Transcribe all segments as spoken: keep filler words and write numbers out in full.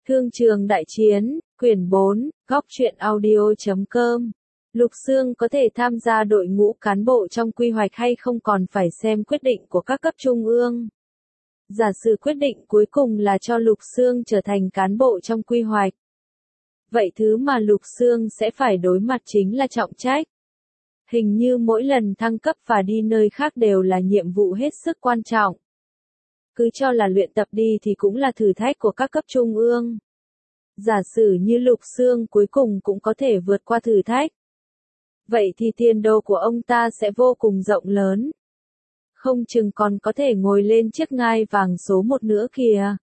Thương trường đại chiến, quyển bốn, góc truyện audio chấm com. Lục Xương có thể tham gia đội ngũ cán bộ trong quy hoạch hay không còn phải xem quyết định của các cấp trung ương. Giả sử quyết định cuối cùng là cho Lục Xương trở thành cán bộ trong quy hoạch. Vậy thứ mà Lục Xương sẽ phải đối mặt chính là trọng trách. Hình như mỗi lần thăng cấp và đi nơi khác đều là nhiệm vụ hết sức quan trọng. Cứ cho là luyện tập đi thì cũng là thử thách của các cấp trung ương. Giả sử như Lục Xương cuối cùng cũng có thể vượt qua thử thách. Vậy thì tiền đồ của ông ta sẽ vô cùng rộng lớn. Không chừng còn có thể ngồi lên chiếc ngai vàng số một nữa kìa.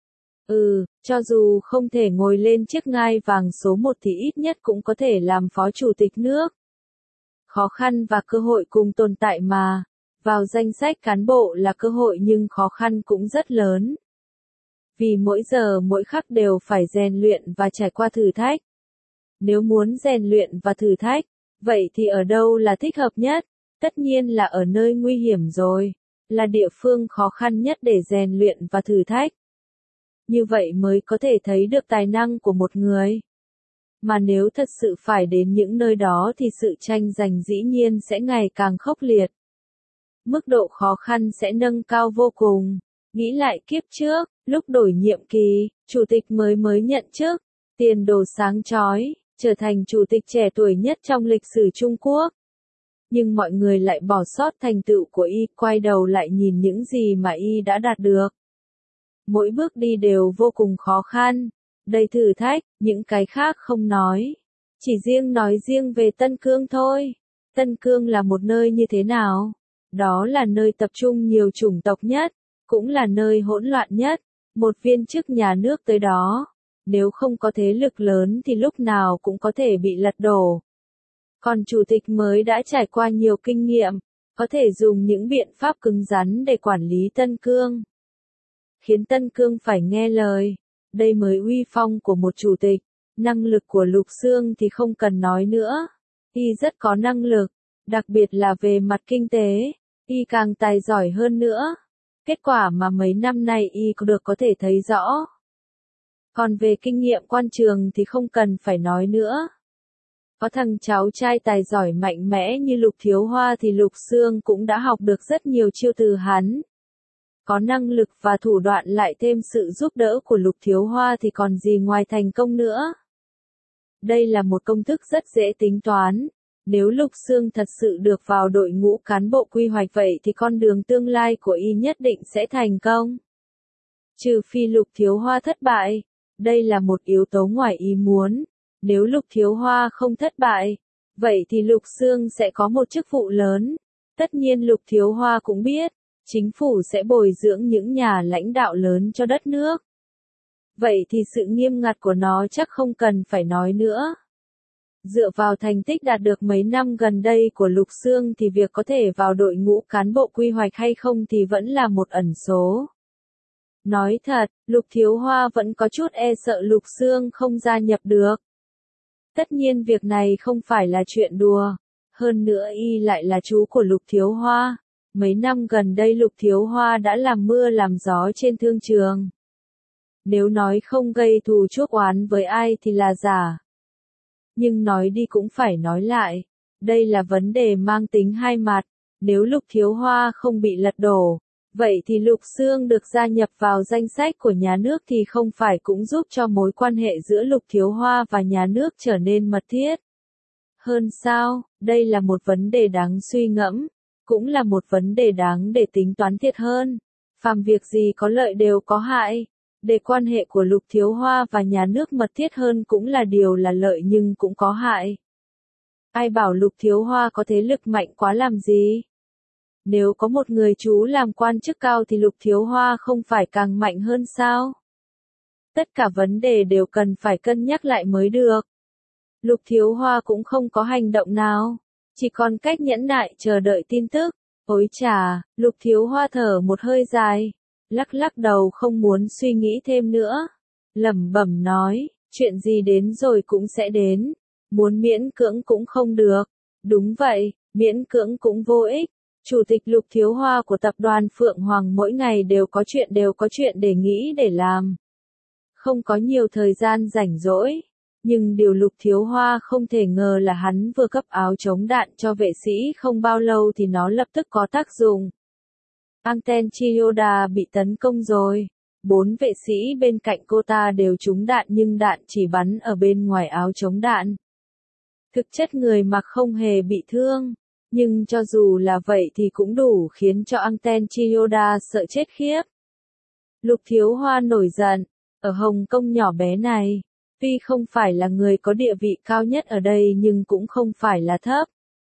Ừ, cho dù không thể ngồi lên chiếc ngai vàng số một thì ít nhất cũng có thể làm phó chủ tịch nước. Khó khăn và cơ hội cùng tồn tại mà. Vào danh sách cán bộ là cơ hội nhưng khó khăn cũng rất lớn. Vì mỗi giờ mỗi khắc đều phải rèn luyện và trải qua thử thách. Nếu muốn rèn luyện và thử thách, vậy thì ở đâu là thích hợp nhất? Tất nhiên là ở nơi nguy hiểm rồi, là địa phương khó khăn nhất để rèn luyện và thử thách. Như vậy mới có thể thấy được tài năng của một người. Mà nếu thật sự phải đến những nơi đó thì sự tranh giành dĩ nhiên sẽ ngày càng khốc liệt. Mức độ khó khăn sẽ nâng cao vô cùng. Nghĩ lại kiếp trước, lúc đổi nhiệm kỳ, chủ tịch mới mới nhận chức, tiền đồ sáng chói, trở thành chủ tịch trẻ tuổi nhất trong lịch sử Trung Quốc. Nhưng mọi người lại bỏ sót thành tựu của y, quay đầu lại nhìn những gì mà y đã đạt được. Mỗi bước đi đều vô cùng khó khăn, đầy thử thách, những cái khác không nói. Chỉ riêng nói riêng về Tân Cương thôi. Tân Cương là một nơi như thế nào? Đó là nơi tập trung nhiều chủng tộc nhất, cũng là nơi hỗn loạn nhất. Một viên chức nhà nước tới đó, nếu không có thế lực lớn thì lúc nào cũng có thể bị lật đổ. Còn chủ tịch mới đã trải qua nhiều kinh nghiệm, có thể dùng những biện pháp cứng rắn để quản lý Tân Cương. Khiến Tân Cương phải nghe lời, đây mới uy phong của một chủ tịch. Năng lực của Lục Xương thì không cần nói nữa, y rất có năng lực, đặc biệt là về mặt kinh tế, y càng tài giỏi hơn nữa. Kết quả mà mấy năm nay y có được có thể thấy rõ. Còn về kinh nghiệm quan trường thì không cần phải nói nữa. Có thằng cháu trai tài giỏi mạnh mẽ như Lục Thiếu Hoa thì Lục Xương cũng đã học được rất nhiều chiêu từ hắn. Có năng lực và thủ đoạn lại thêm sự giúp đỡ của Lục Thiếu Hoa thì còn gì ngoài thành công nữa. Đây là một công thức rất dễ tính toán. Nếu Lục Xương thật sự được vào đội ngũ cán bộ quy hoạch vậy thì con đường tương lai của y nhất định sẽ thành công. Trừ phi Lục Thiếu Hoa thất bại, đây là một yếu tố ngoài ý muốn. Nếu Lục Thiếu Hoa không thất bại, vậy thì Lục Xương sẽ có một chức vụ lớn. Tất nhiên Lục Thiếu Hoa cũng biết, chính phủ sẽ bồi dưỡng những nhà lãnh đạo lớn cho đất nước. Vậy thì sự nghiêm ngặt của nó chắc không cần phải nói nữa. Dựa vào thành tích đạt được mấy năm gần đây của Lục Xương thì việc có thể vào đội ngũ cán bộ quy hoạch hay không thì vẫn là một ẩn số. Nói thật, Lục Thiếu Hoa vẫn có chút e sợ Lục Xương không gia nhập được. Tất nhiên việc này không phải là chuyện đùa. Hơn nữa y lại là chú của Lục Thiếu Hoa. Mấy năm gần đây Lục Thiếu Hoa đã làm mưa làm gió trên thương trường. Nếu nói không gây thù chuốc oán với ai thì là giả. Nhưng nói đi cũng phải nói lại. Đây là vấn đề mang tính hai mặt. Nếu Lục Thiếu Hoa không bị lật đổ, vậy thì Lục Xương được gia nhập vào danh sách của nhà nước thì không phải cũng giúp cho mối quan hệ giữa Lục Thiếu Hoa và nhà nước trở nên mật thiết. Hơn sao, đây là một vấn đề đáng suy ngẫm, cũng là một vấn đề đáng để tính toán thiệt hơn. Phàm việc gì có lợi đều có hại. Để quan hệ của Lục Thiếu Hoa và nhà nước mật thiết hơn cũng là điều là lợi nhưng cũng có hại. Ai bảo Lục Thiếu Hoa có thế lực mạnh quá làm gì? Nếu có một người chú làm quan chức cao thì Lục Thiếu Hoa không phải càng mạnh hơn sao? Tất cả vấn đề đều cần phải cân nhắc lại mới được. Lục Thiếu Hoa cũng không có hành động nào, chỉ còn cách nhẫn nại chờ đợi tin tức. Ôi chà, Lục Thiếu Hoa thở một hơi dài, lắc lắc đầu không muốn suy nghĩ thêm nữa. Lẩm bẩm nói, chuyện gì đến rồi cũng sẽ đến, muốn miễn cưỡng cũng không được. Đúng vậy, miễn cưỡng cũng vô ích. Chủ tịch Lục Thiếu Hoa của tập đoàn Phượng Hoàng mỗi ngày đều có chuyện đều có chuyện để nghĩ để làm. không có nhiều thời gian rảnh rỗi. Nhưng điều Lục Thiếu Hoa không thể ngờ là hắn vừa cấp áo chống đạn cho vệ sĩ không bao lâu thì nó lập tức có tác dụng. Anten Chiyoda bị tấn công rồi. Bốn vệ sĩ bên cạnh cô ta đều trúng đạn nhưng đạn chỉ bắn ở bên ngoài áo chống đạn. Thực chất người mặc không hề bị thương. Nhưng cho dù là vậy thì cũng đủ khiến cho Anten Chiyoda sợ chết khiếp. Lục Thiếu Hoa nổi giận. Ở Hồng Kông nhỏ bé này, tuy không phải là người có địa vị cao nhất ở đây nhưng cũng không phải là thấp.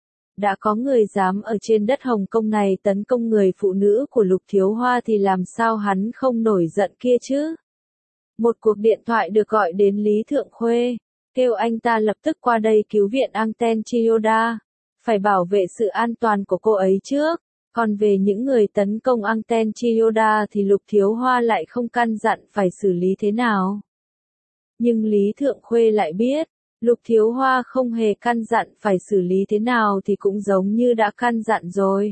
Đã có người dám ở trên đất Hồng Kông này tấn công người phụ nữ của Lục Thiếu Hoa thì làm sao hắn không nổi giận kia chứ? Một cuộc điện thoại được gọi đến Lý Thượng Khuê, kêu anh ta lập tức qua đây cứu viện Anten Chiyoda, phải bảo vệ sự an toàn của cô ấy trước. Còn về những người tấn công Anten Chiyoda thì Lục Thiếu Hoa lại không căn dặn phải xử lý thế nào. Nhưng Lý Thượng Khuê lại biết, Lục Thiếu Hoa không hề căn dặn phải xử lý thế nào thì cũng giống như đã căn dặn rồi.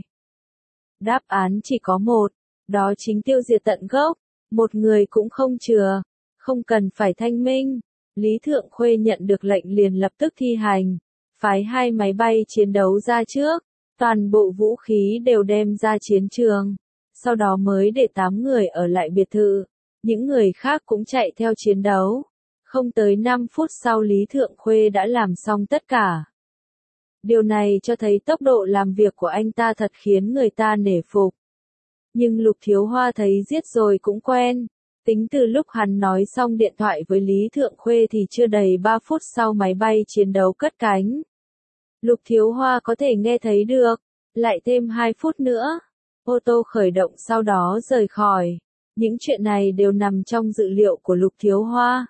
Đáp án chỉ có một, đó chính tiêu diệt tận gốc, một người cũng không chừa, không cần phải thanh minh. Lý Thượng Khuê nhận được lệnh liền lập tức thi hành, phái hai máy bay chiến đấu ra trước, toàn bộ vũ khí đều đem ra chiến trường, sau đó mới để tám người ở lại biệt thự, những người khác cũng chạy theo chiến đấu. Không tới năm phút sau Lý Thượng Khuê đã làm xong tất cả. Điều này cho thấy tốc độ làm việc của anh ta thật khiến người ta nể phục. Nhưng Lục Thiếu Hoa thấy giết rồi cũng quen. Tính từ lúc hắn nói xong điện thoại với Lý Thượng Khuê thì chưa đầy ba phút sau máy bay chiến đấu cất cánh. Lục Thiếu Hoa có thể nghe thấy được. Lại thêm hai phút nữa. Ô tô khởi động sau đó rời khỏi. Những chuyện này đều nằm trong dự liệu của Lục Thiếu Hoa.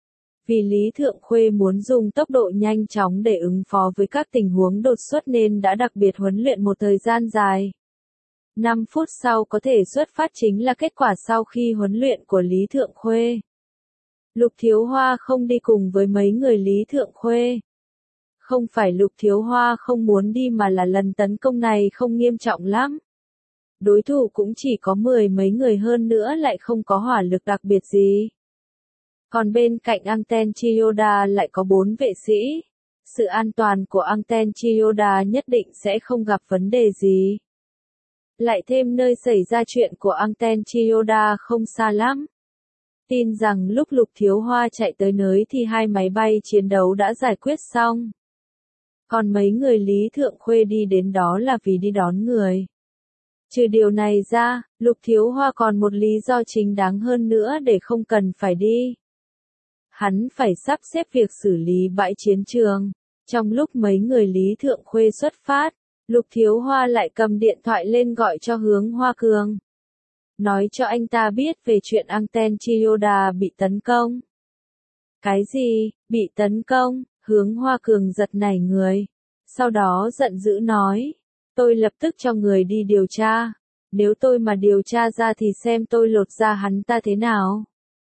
Vì Lý Thượng Khuê muốn dùng tốc độ nhanh chóng để ứng phó với các tình huống đột xuất nên đã đặc biệt huấn luyện một thời gian dài. năm phút sau có thể xuất phát chính là kết quả sau khi huấn luyện của Lý Thượng Khuê. Lục Thiếu Hoa không đi cùng với mấy người Lý Thượng Khuê. Không phải Lục Thiếu Hoa không muốn đi mà là lần tấn công này không nghiêm trọng lắm. Đối thủ cũng chỉ có mười mấy người hơn nữa lại không có hỏa lực đặc biệt gì. Còn bên cạnh Anten Chiyoda lại có bốn vệ sĩ. Sự an toàn của Anten Chiyoda nhất định sẽ không gặp vấn đề gì. Lại thêm nơi xảy ra chuyện của Anten Chiyoda không xa lắm. Tin rằng lúc Lục Thiếu Hoa chạy tới nơi thì hai máy bay chiến đấu đã giải quyết xong. Còn mấy người Lý Thượng Khuê đi đến đó là vì đi đón người. Trừ điều này ra, Lục Thiếu Hoa còn một lý do chính đáng hơn nữa để không cần phải đi. Hắn phải sắp xếp việc xử lý bãi chiến trường. Trong lúc mấy người Lý Thượng Khuê xuất phát, Lục Thiếu Hoa lại cầm điện thoại lên gọi cho Hướng Hoa Cường. Nói cho anh ta biết về chuyện Anten Chiyoda bị tấn công. Cái gì, bị tấn công? Hướng Hoa Cường giật nảy người. Sau đó giận dữ nói. Tôi lập tức cho người đi điều tra. Nếu tôi mà điều tra ra thì xem tôi lột da hắn ta thế nào.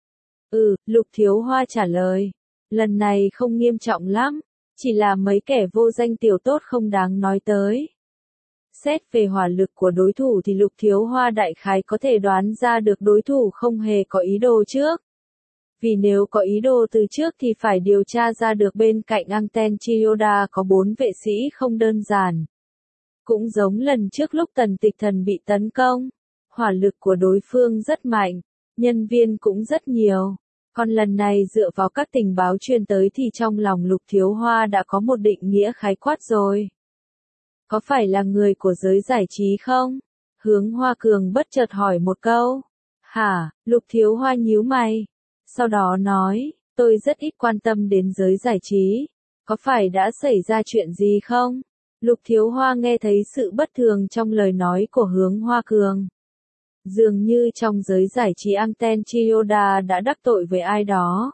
Ừ, Lục Thiếu Hoa trả lời. Lần này không nghiêm trọng lắm. Chỉ là mấy kẻ vô danh tiểu tốt không đáng nói tới. Xét về hỏa lực của đối thủ thì Lục Thiếu Hoa đại khái có thể đoán ra được đối thủ không hề có ý đồ trước. Vì nếu có ý đồ từ trước thì phải điều tra ra được bên cạnh Anten Chiyoda có bốn vệ sĩ không đơn giản. Cũng giống lần trước lúc Tần Tịch Thần bị tấn công. Hỏa lực của đối phương rất mạnh, nhân viên cũng rất nhiều. Còn lần này dựa vào các tình báo truyền tới thì trong lòng Lục Thiếu Hoa đã có một định nghĩa khái quát rồi. Có phải là người của giới giải trí không? Hướng Hoa Cường bất chợt hỏi một câu. Hả? Lục Thiếu Hoa nhíu mày. Sau đó nói, tôi rất ít quan tâm đến giới giải trí. Có phải đã xảy ra chuyện gì không? Lục Thiếu Hoa nghe thấy sự bất thường trong lời nói của Hướng Hoa Cường. Dường như trong giới giải trí Anten Chiyoda đã đắc tội với ai đó.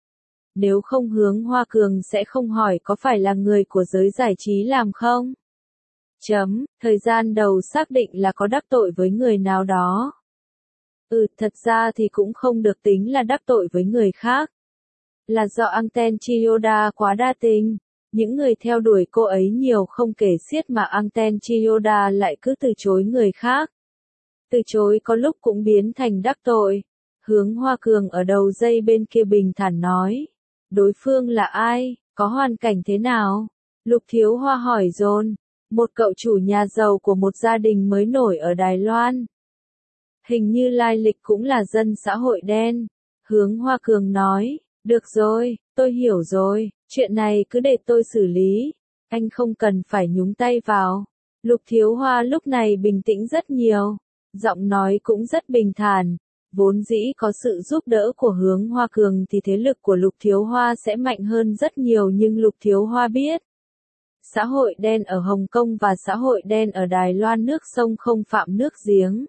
Nếu không Hướng Hoa Cường sẽ không hỏi có phải là người của giới giải trí làm không? Chấm, thời gian đầu xác định là có đắc tội với người nào đó. Ừ, thật ra thì cũng không được tính là đắc tội với người khác. Là do Anten Chiyoda quá đa tình. Những người theo đuổi cô ấy nhiều không kể xiết mà Anten Chiyoda lại cứ từ chối người khác. Từ chối có lúc cũng biến thành đắc tội. Hướng Hoa Cường ở đầu dây bên kia bình thản nói. Đối phương là ai, có hoàn cảnh thế nào? Lục Thiếu Hoa hỏi dồn. Một cậu chủ nhà giàu của một gia đình mới nổi ở Đài Loan. Hình như lai lịch cũng là dân xã hội đen. Hướng Hoa Cường nói. Được rồi, tôi hiểu rồi, chuyện này cứ để tôi xử lý. Anh không cần phải nhúng tay vào. Lục Thiếu Hoa lúc này bình tĩnh rất nhiều. Giọng nói cũng rất bình thản. Vốn dĩ có sự giúp đỡ của Hướng Hoa Cường thì thế lực của Lục Thiếu Hoa sẽ mạnh hơn rất nhiều, nhưng Lục Thiếu Hoa biết. Xã hội đen ở Hồng Kông và xã hội đen ở Đài Loan nước sông không phạm nước giếng.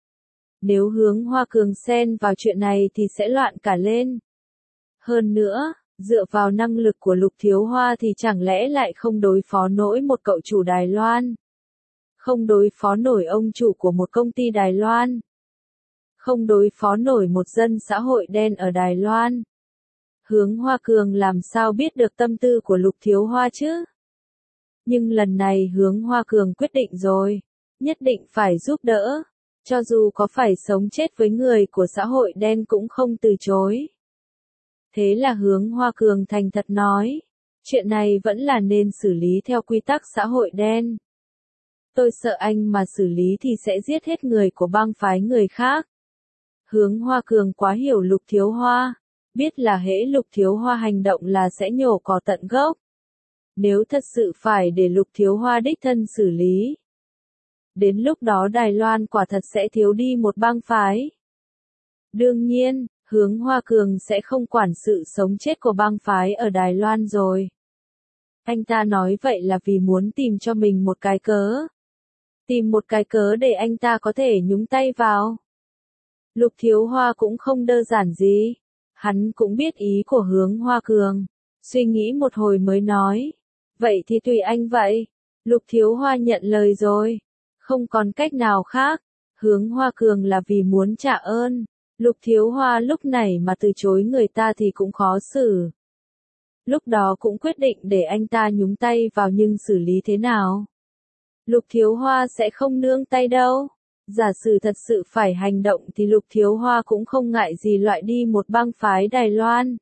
Nếu Hướng Hoa Cường xen vào chuyện này thì sẽ loạn cả lên. Hơn nữa, dựa vào năng lực của Lục Thiếu Hoa thì chẳng lẽ lại không đối phó nổi một cậu chủ Đài Loan? Không đối phó nổi ông chủ của một công ty Đài Loan? Không đối phó nổi một dân xã hội đen ở Đài Loan? Hướng Hoa Cường làm sao biết được tâm tư của Lục Thiếu Hoa chứ? Nhưng lần này Hướng Hoa Cường quyết định rồi, nhất định phải giúp đỡ, cho dù có phải sống chết với người của xã hội đen cũng không từ chối. Thế là Hướng Hoa Cường thành thật nói, chuyện này vẫn là nên xử lý theo quy tắc xã hội đen. Tôi sợ anh mà xử lý thì sẽ giết hết người của bang phái người khác. Hướng Hoa Cường quá hiểu Lục Thiếu Hoa, biết là hễ Lục Thiếu Hoa hành động là sẽ nhổ cỏ tận gốc. Nếu thật sự phải để Lục Thiếu Hoa đích thân xử lý, đến lúc đó Đài Loan quả thật sẽ thiếu đi một bang phái. Đương nhiên, Hướng Hoa Cường sẽ không quản sự sống chết của bang phái ở Đài Loan rồi. Anh ta nói vậy là vì muốn tìm cho mình một cái cớ. Tìm một cái cớ để anh ta có thể nhúng tay vào. Lục Thiếu Hoa cũng không đơn giản gì. Hắn cũng biết ý của Hướng Hoa Cường. Suy nghĩ một hồi mới nói. Vậy thì tùy anh vậy. Lục Thiếu Hoa nhận lời rồi. Không còn cách nào khác. Hướng Hoa Cường là vì muốn trả ơn. Lục Thiếu Hoa lúc này mà từ chối người ta thì cũng khó xử. Lúc đó cũng quyết định để anh ta nhúng tay vào, nhưng xử lý thế nào? Lục Thiếu Hoa sẽ không nương tay đâu. Giả sử thật sự phải hành động thì Lục Thiếu Hoa cũng không ngại gì loại đi một bang phái Đài Loan.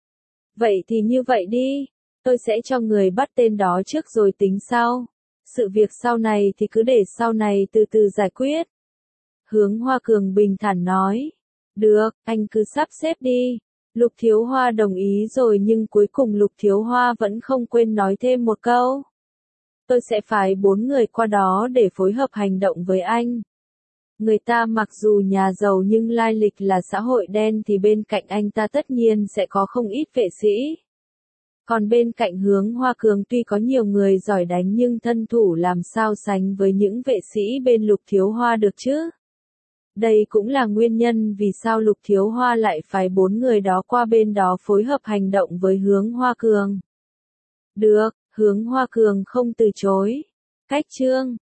Vậy thì như vậy đi. Tôi sẽ cho người bắt tên đó trước rồi tính sau. Sự việc sau này thì cứ để sau này từ từ giải quyết. Hướng Hoa Cường bình thản nói. Được, anh cứ sắp xếp đi. Lục Thiếu Hoa đồng ý rồi, nhưng cuối cùng Lục Thiếu Hoa vẫn không quên nói thêm một câu. Tôi sẽ phái bốn người qua đó để phối hợp hành động với anh. Người ta mặc dù nhà giàu nhưng lai lịch là xã hội đen thì bên cạnh anh ta tất nhiên sẽ có không ít vệ sĩ. Còn bên cạnh Hướng Hoa Cường tuy có nhiều người giỏi đánh nhưng thân thủ làm sao sánh với những vệ sĩ bên Lục Thiếu Hoa được chứ? Đây cũng là nguyên nhân vì sao Lục Thiếu Hoa lại phái bốn người đó qua bên đó phối hợp hành động với Hướng Hoa Cường. Được, Hướng Hoa Cường không từ chối. Cách chương